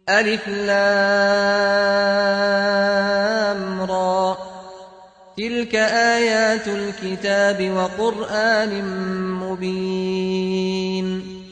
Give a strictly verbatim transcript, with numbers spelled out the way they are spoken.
ألف لام را تلك آيات الكتاب وقرآن مبين